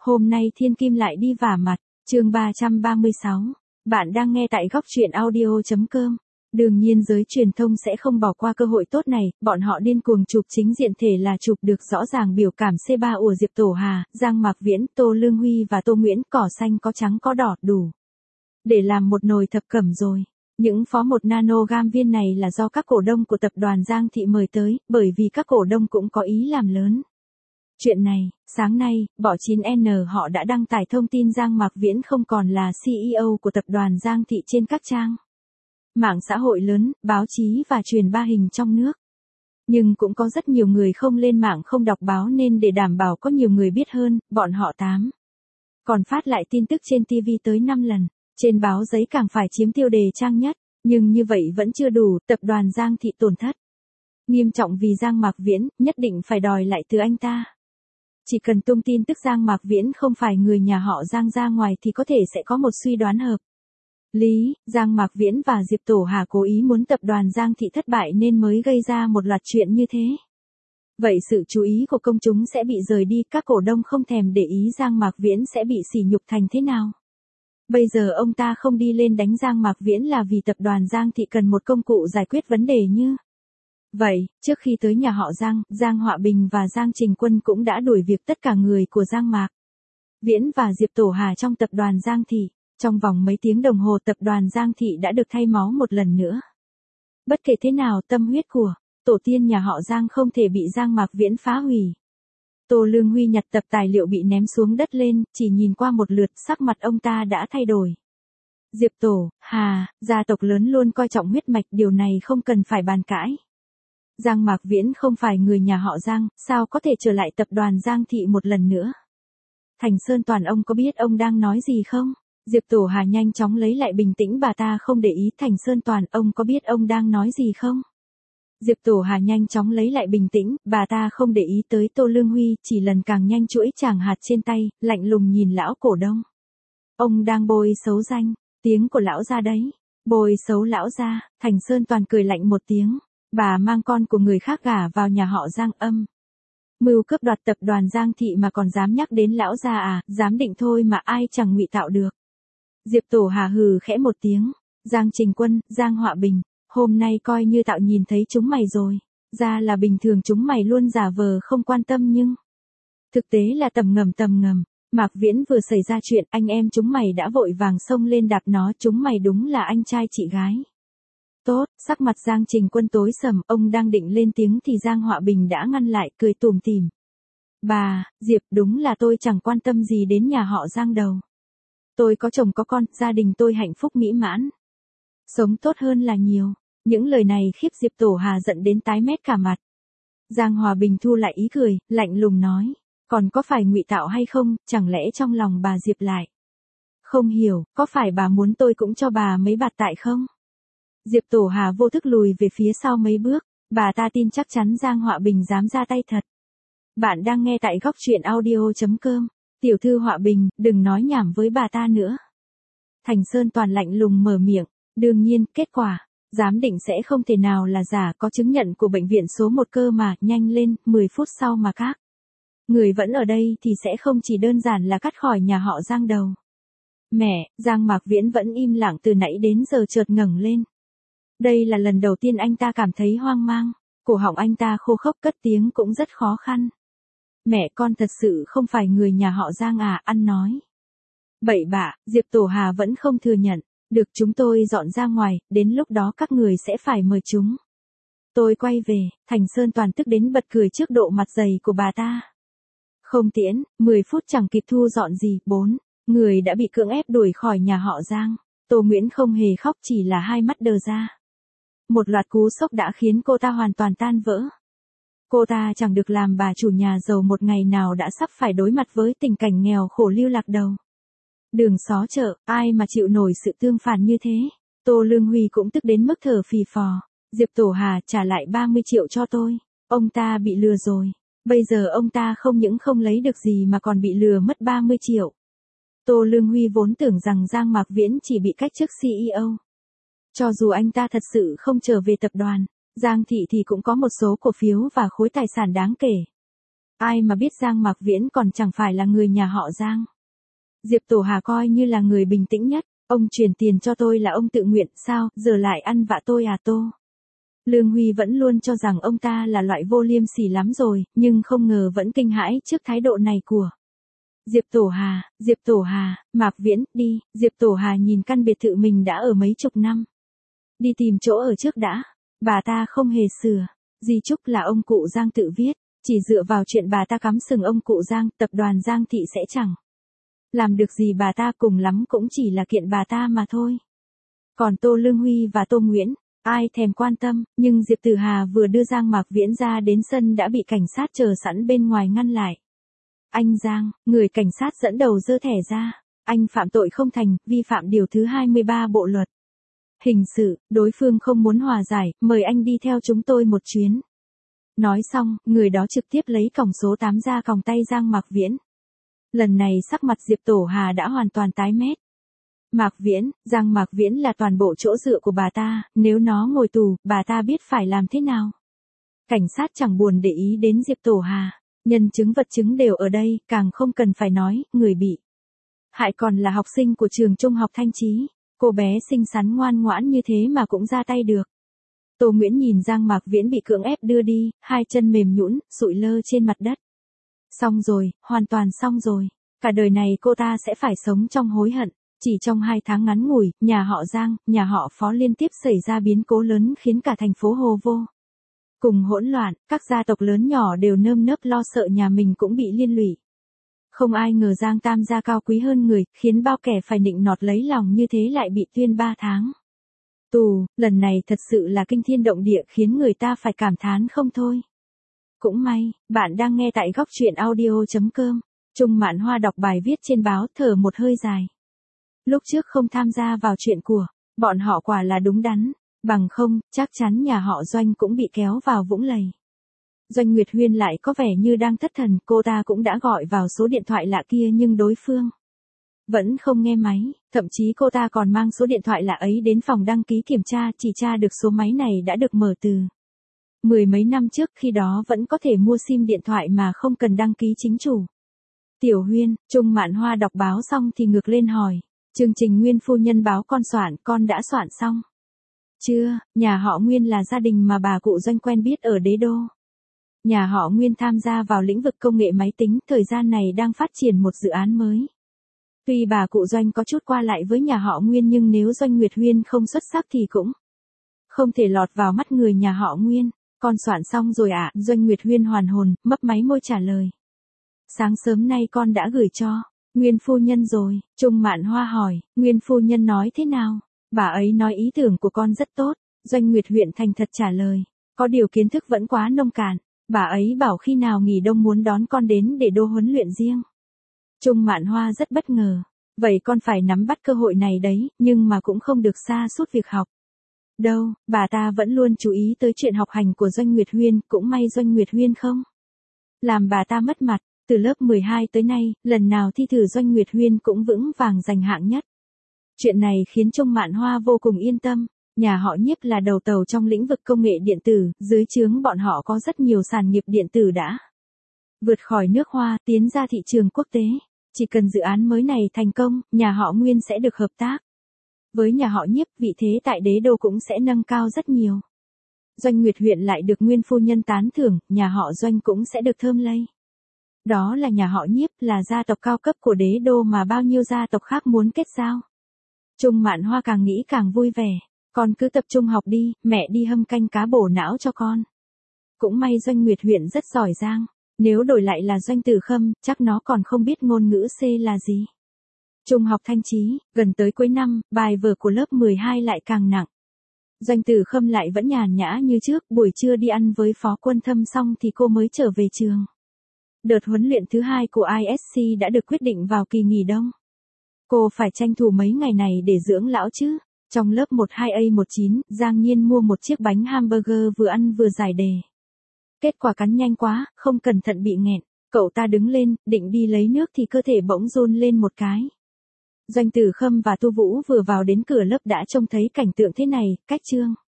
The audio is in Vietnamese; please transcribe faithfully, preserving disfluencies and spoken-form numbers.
Hôm nay Thiên Kim lại đi vả mặt, chương ba trăm ba mươi sáu. Bạn đang nghe tại góc truyện audio chấm com. Đương nhiên giới truyền thông sẽ không bỏ qua cơ hội tốt này, bọn họ điên cuồng chụp chính diện thể là chụp được rõ ràng biểu cảm xê ba của Diệp Tổ Hà, Giang Mạc Viễn, Tô Lương Huy và Tô Nguyễn, cỏ xanh có trắng có đỏ, đủ để làm một nồi thập cẩm rồi. Những phó một nanogam viên này là do các cổ đông của tập đoàn Giang Thị mời tới, bởi vì các cổ đông cũng có ý làm lớn. Chuyện này, sáng nay, Bỏ chín N họ đã đăng tải thông tin Giang Mạc Viễn không còn là xê e ô của tập đoàn Giang Thị trên các trang mạng xã hội lớn, báo chí và truyền bá hình trong nước. Nhưng cũng có rất nhiều người không lên mạng không đọc báo nên để đảm bảo có nhiều người biết hơn, bọn họ tám còn phát lại tin tức trên ti vi tới năm lần, trên báo giấy càng phải chiếm tiêu đề trang nhất, nhưng như vậy vẫn chưa đủ, tập đoàn Giang Thị tổn thất nghiêm trọng vì Giang Mạc Viễn, nhất định phải đòi lại từ anh ta. Chỉ cần tung tin tức Giang Mạc Viễn không phải người nhà họ Giang ra ngoài thì có thể sẽ có một suy đoán hợp lý, Giang Mạc Viễn và Diệp Tổ Hà cố ý muốn tập đoàn Giang Thị thất bại nên mới gây ra một loạt chuyện như thế. Vậy sự chú ý của công chúng sẽ bị rời đi, các cổ đông không thèm để ý Giang Mạc Viễn sẽ bị sỉ nhục thành thế nào. Bây giờ ông ta không đi lên đánh Giang Mạc Viễn là vì tập đoàn Giang Thị cần một công cụ giải quyết vấn đề như vậy. Trước khi tới nhà họ Giang, Giang Họa Bình và Giang Trình Quân cũng đã đuổi việc tất cả người của Giang Mạc Viễn và Diệp Tổ Hà trong tập đoàn Giang Thị. Trong vòng mấy tiếng đồng hồ tập đoàn Giang Thị đã được thay máu một lần nữa. Bất kể thế nào tâm huyết của tổ tiên nhà họ Giang không thể bị Giang Mạc Viễn phá hủy. Tô Lương Huy nhặt tập tài liệu bị ném xuống đất lên, chỉ nhìn qua một lượt sắc mặt ông ta đã thay đổi. Diệp Tổ Hà, gia tộc lớn luôn coi trọng huyết mạch, điều này không cần phải bàn cãi. Giang Mạc Viễn không phải người nhà họ Giang, sao có thể trở lại tập đoàn Giang Thị một lần nữa? Thành Sơn Toàn, ông có biết ông đang nói gì không? Diệp Tổ Hà nhanh chóng lấy lại bình tĩnh, bà ta không để ý. Thành Sơn Toàn, ông có biết ông đang nói gì không? Diệp Tổ Hà nhanh chóng lấy lại bình tĩnh, bà ta không để ý tới Tô Lương Huy, chỉ lần càng nhanh chuỗi chàng hạt trên tay, lạnh lùng nhìn lão cổ đông. Ông đang bôi xấu danh tiếng của lão gia đấy. Bôi xấu lão gia? Thành Sơn Toàn cười lạnh một tiếng. Bà mang con của người khác gả vào nhà họ Giang, âm mưu cướp đoạt tập đoàn Giang Thị mà còn dám nhắc đến lão gia à? Dám định thôi mà ai chẳng ngụy tạo được. Diệp Tổ Hà hừ khẽ một tiếng. Giang Trình Quân, Giang Họa Bình, hôm nay coi như tạo nhìn thấy chúng mày rồi. Ra là bình thường chúng mày luôn giả vờ không quan tâm nhưng thực tế là tầm ngầm tầm ngầm. Mạc Viễn vừa xảy ra chuyện, anh em chúng mày đã vội vàng xông lên đạp nó, chúng mày đúng là anh trai chị gái tốt. Sắc mặt Giang Trình Quân tối sầm, ông đang định lên tiếng thì Giang Họa Bình đã ngăn lại, cười tủm tỉm. Bà, Diệp, đúng là tôi chẳng quan tâm gì đến nhà họ Giang đâu. Tôi có chồng có con, gia đình tôi hạnh phúc mỹ mãn. Sống tốt hơn là nhiều. Những lời này khiếp Diệp Tổ Hà giận đến tái mét cả mặt. Giang Hòa Bình thu lại ý cười, lạnh lùng nói. Còn có phải ngụy tạo hay không, chẳng lẽ trong lòng bà Diệp lại không hiểu, có phải bà muốn tôi cũng cho bà mấy bạt tại không? Diệp Tổ Hà vô thức lùi về phía sau mấy bước, bà ta tin chắc chắn Giang Họa Bình dám ra tay thật. Bạn đang nghe tại góc truyện audio chấm com. Tiểu thư Họa Bình, đừng nói nhảm với bà ta nữa. Thành Sơn Toàn lạnh lùng mở miệng. Đương nhiên, kết quả giám định sẽ không thể nào là giả, có chứng nhận của bệnh viện số một cơ mà. Nhanh lên, mười phút sau mà các người vẫn ở đây thì sẽ không chỉ đơn giản là cắt khỏi nhà họ Giang đầu. Mẹ, Giang Mạc Viễn vẫn im lặng từ nãy đến giờ chợt ngẩng lên. Đây là lần đầu tiên anh ta cảm thấy hoang mang. Cổ họng anh ta khô khốc, cất tiếng cũng rất khó khăn. Mẹ, con thật sự không phải người nhà họ Giang à? Ăn nói bậy bạ. Diệp Tổ Hà vẫn không thừa nhận. Được, chúng tôi dọn ra ngoài, đến lúc đó các người sẽ phải mời chúng tôi quay về. Thành Sơn Toàn tức đến bật cười trước độ mặt dày của bà ta. Không tiễn, mười phút chẳng kịp thu dọn gì, bốn người đã bị cưỡng ép đuổi khỏi nhà họ Giang. Tô Nguyễn không hề khóc, chỉ là hai mắt đờ ra. Một loạt cú sốc đã khiến cô ta hoàn toàn tan vỡ. Cô ta chẳng được làm bà chủ nhà giàu một ngày nào đã sắp phải đối mặt với tình cảnh nghèo khổ lưu lạc đầu đường xó chợ, ai mà chịu nổi sự tương phản như thế. Tô Lương Huy cũng tức đến mức thở phì phò. Diệp Tổ Hà, trả lại ba mươi triệu cho tôi. Ông ta bị lừa rồi. Bây giờ ông ta không những không lấy được gì mà còn bị lừa mất ba mươi triệu. Tô Lương Huy vốn tưởng rằng Giang Mạc Viễn chỉ bị cách chức xê e ô. Cho dù anh ta thật sự không trở về tập đoàn Giang Thị thì cũng có một số cổ phiếu và khối tài sản đáng kể. Ai mà biết Giang Mạc Viễn còn chẳng phải là người nhà họ Giang. Diệp Tổ Hà coi như là người bình tĩnh nhất, ông chuyển tiền cho tôi là ông tự nguyện, sao, giờ lại ăn vạ tôi à Tô. Lương Huy vẫn luôn cho rằng ông ta là loại vô liêm sỉ lắm rồi, nhưng không ngờ vẫn kinh hãi trước thái độ này của Diệp Tổ Hà. Diệp Tổ Hà, Mạc Viễn, đi. Diệp Tổ Hà nhìn căn biệt thự mình đã ở mấy chục năm. Đi tìm chỗ ở trước đã. Bà ta không hề sửa. Di chúc là ông cụ Giang tự viết. Chỉ dựa vào chuyện bà ta cắm sừng ông cụ Giang, tập đoàn Giang Thị sẽ chẳng làm được gì, bà ta cùng lắm cũng chỉ là kiện bà ta mà thôi. Còn Tô Lương Huy và Tô Nguyễn, ai thèm quan tâm, nhưng Diệp Tử Hà vừa đưa Giang Mạc Viễn ra đến sân đã bị cảnh sát chờ sẵn bên ngoài ngăn lại. Anh Giang, người cảnh sát dẫn đầu giơ thẻ ra. Anh phạm tội không thành, vi phạm điều thứ hai mươi ba Bộ luật hình sự, đối phương không muốn hòa giải, mời anh đi theo chúng tôi một chuyến. Nói xong, người đó trực tiếp lấy còng số tám ra còng tay Giang Mạc Viễn. Lần này sắc mặt Diệp Tổ Hà đã hoàn toàn tái mét. Mạc Viễn, Giang Mạc Viễn là toàn bộ chỗ dựa của bà ta, nếu nó ngồi tù, bà ta biết phải làm thế nào. Cảnh sát chẳng buồn để ý đến Diệp Tổ Hà, nhân chứng vật chứng đều ở đây, càng không cần phải nói, người bị hại còn là học sinh của trường trung học Thanh Chí, cô bé xinh xắn ngoan ngoãn như thế mà cũng ra tay được. Tô Nguyễn nhìn Giang Mạc Viễn bị cưỡng ép đưa đi, hai chân mềm nhũn, sụi lơ trên mặt đất. Xong rồi, hoàn toàn xong rồi, cả đời này cô ta sẽ phải sống trong hối hận. Chỉ trong hai tháng ngắn ngủi, nhà họ Giang, nhà họ Phó liên tiếp xảy ra biến cố lớn khiến cả thành phố hồ vô cùng hỗn loạn, các gia tộc lớn nhỏ đều nơm nớp lo sợ nhà mình cũng bị liên lụy. Không ai ngờ Giang Tam gia cao quý hơn người, khiến bao kẻ phải nịnh nọt lấy lòng như thế lại bị tuyên ba tháng tù, lần này thật sự là kinh thiên động địa khiến người ta phải cảm thán không thôi. Cũng may, bạn đang nghe tại góc truyện audio chấm com. Trung Mạn Hoa đọc bài viết trên báo, thở một hơi dài. Lúc trước không tham gia vào chuyện của bọn họ quả là đúng đắn, bằng không, chắc chắn nhà họ Doanh cũng bị kéo vào vũng lầy. Doanh Nguyệt Huyên lại có vẻ như đang thất thần, cô ta cũng đã gọi vào số điện thoại lạ kia nhưng đối phương vẫn không nghe máy, thậm chí cô ta còn mang số điện thoại lạ ấy đến phòng đăng ký kiểm tra, chỉ tra được số máy này đã được mở từ mười mấy năm trước, khi đó vẫn có thể mua sim điện thoại mà không cần đăng ký chính chủ. Tiểu Huyên, Trung Mạn Hoa đọc báo xong thì ngược lên hỏi. Chương trình Nguyên phu nhân báo con soạn, con đã soạn xong chưa? Nhà họ Nguyên là gia đình mà bà cụ Doanh quen biết ở Đế Đô. Nhà họ Nguyên tham gia vào lĩnh vực công nghệ máy tính, thời gian này đang phát triển một dự án mới. Tuy bà cụ Doanh có chút qua lại với nhà họ Nguyên nhưng nếu Doanh Nguyệt Huyên không xuất sắc thì cũng không thể lọt vào mắt người nhà họ Nguyên. Con soạn xong rồi ạ, à? Doanh Nguyệt Huyên hoàn hồn, mấp máy môi trả lời. Sáng sớm nay con đã gửi cho Nguyên phu nhân rồi. Trung Mạn Hoa hỏi, Nguyên phu nhân nói thế nào? Bà ấy nói ý tưởng của con rất tốt. Doanh Nguyệt Huyên thành thật trả lời. Có điều kiến thức vẫn quá nông cạn. Bà ấy bảo khi nào nghỉ đông muốn đón con đến để đô huấn luyện riêng. Trung Mạn Hoa rất bất ngờ. Vậy con phải nắm bắt cơ hội này đấy, nhưng mà cũng không được sa sút việc học. Đâu, bà ta vẫn luôn chú ý tới chuyện học hành của Doanh Nguyệt Huyên, cũng may Doanh Nguyệt Huyên không làm bà ta mất mặt. Từ lớp mười hai tới nay, lần nào thi thử Doanh Nguyệt Huyên cũng vững vàng giành hạng nhất. Chuyện này khiến Trung Mạn Hoa vô cùng yên tâm. Nhà họ Nhiếp là đầu tàu trong lĩnh vực công nghệ điện tử, dưới trướng bọn họ có rất nhiều sản nghiệp điện tử đã vượt khỏi nước Hoa, tiến ra thị trường quốc tế. Chỉ cần dự án mới này thành công, nhà họ Nguyên sẽ được hợp tác với nhà họ Nhiếp, vị thế tại Đế Đô cũng sẽ nâng cao rất nhiều. Doanh Nguyệt Huyên lại được Nguyên phu nhân tán thưởng, nhà họ Doanh cũng sẽ được thơm lây. Đó là nhà họ Nhiếp, là gia tộc cao cấp của Đế Đô mà bao nhiêu gia tộc khác muốn kết giao. Trung Mạn Hoa càng nghĩ càng vui vẻ. Con cứ tập trung học đi, mẹ đi hâm canh cá bổ não cho con. Cũng may Doanh Nguyệt Huyên rất giỏi giang. Nếu đổi lại là Doanh Tử Khâm, chắc nó còn không biết ngôn ngữ C là gì. Trung học Thanh Chí, gần tới cuối năm, bài vở của lớp mười hai lại càng nặng. Doanh Tử Khâm lại vẫn nhàn nhã như trước, buổi trưa đi ăn với Phó Quân Thâm xong thì cô mới trở về trường. Đợt huấn luyện thứ hai của i ét xê đã được quyết định vào kỳ nghỉ đông. Cô phải tranh thủ mấy ngày này để dưỡng lão chứ. Trong lớp mười hai A mười chín, Giang Nhiên mua một chiếc bánh hamburger vừa ăn vừa giải đề. Kết quả cắn nhanh quá, không cẩn thận bị nghẹn. Cậu ta đứng lên, định đi lấy nước thì cơ thể bỗng run lên một cái. Doanh Tử Khâm và Tu Vũ vừa vào đến cửa lớp đã trông thấy cảnh tượng thế này, cách chương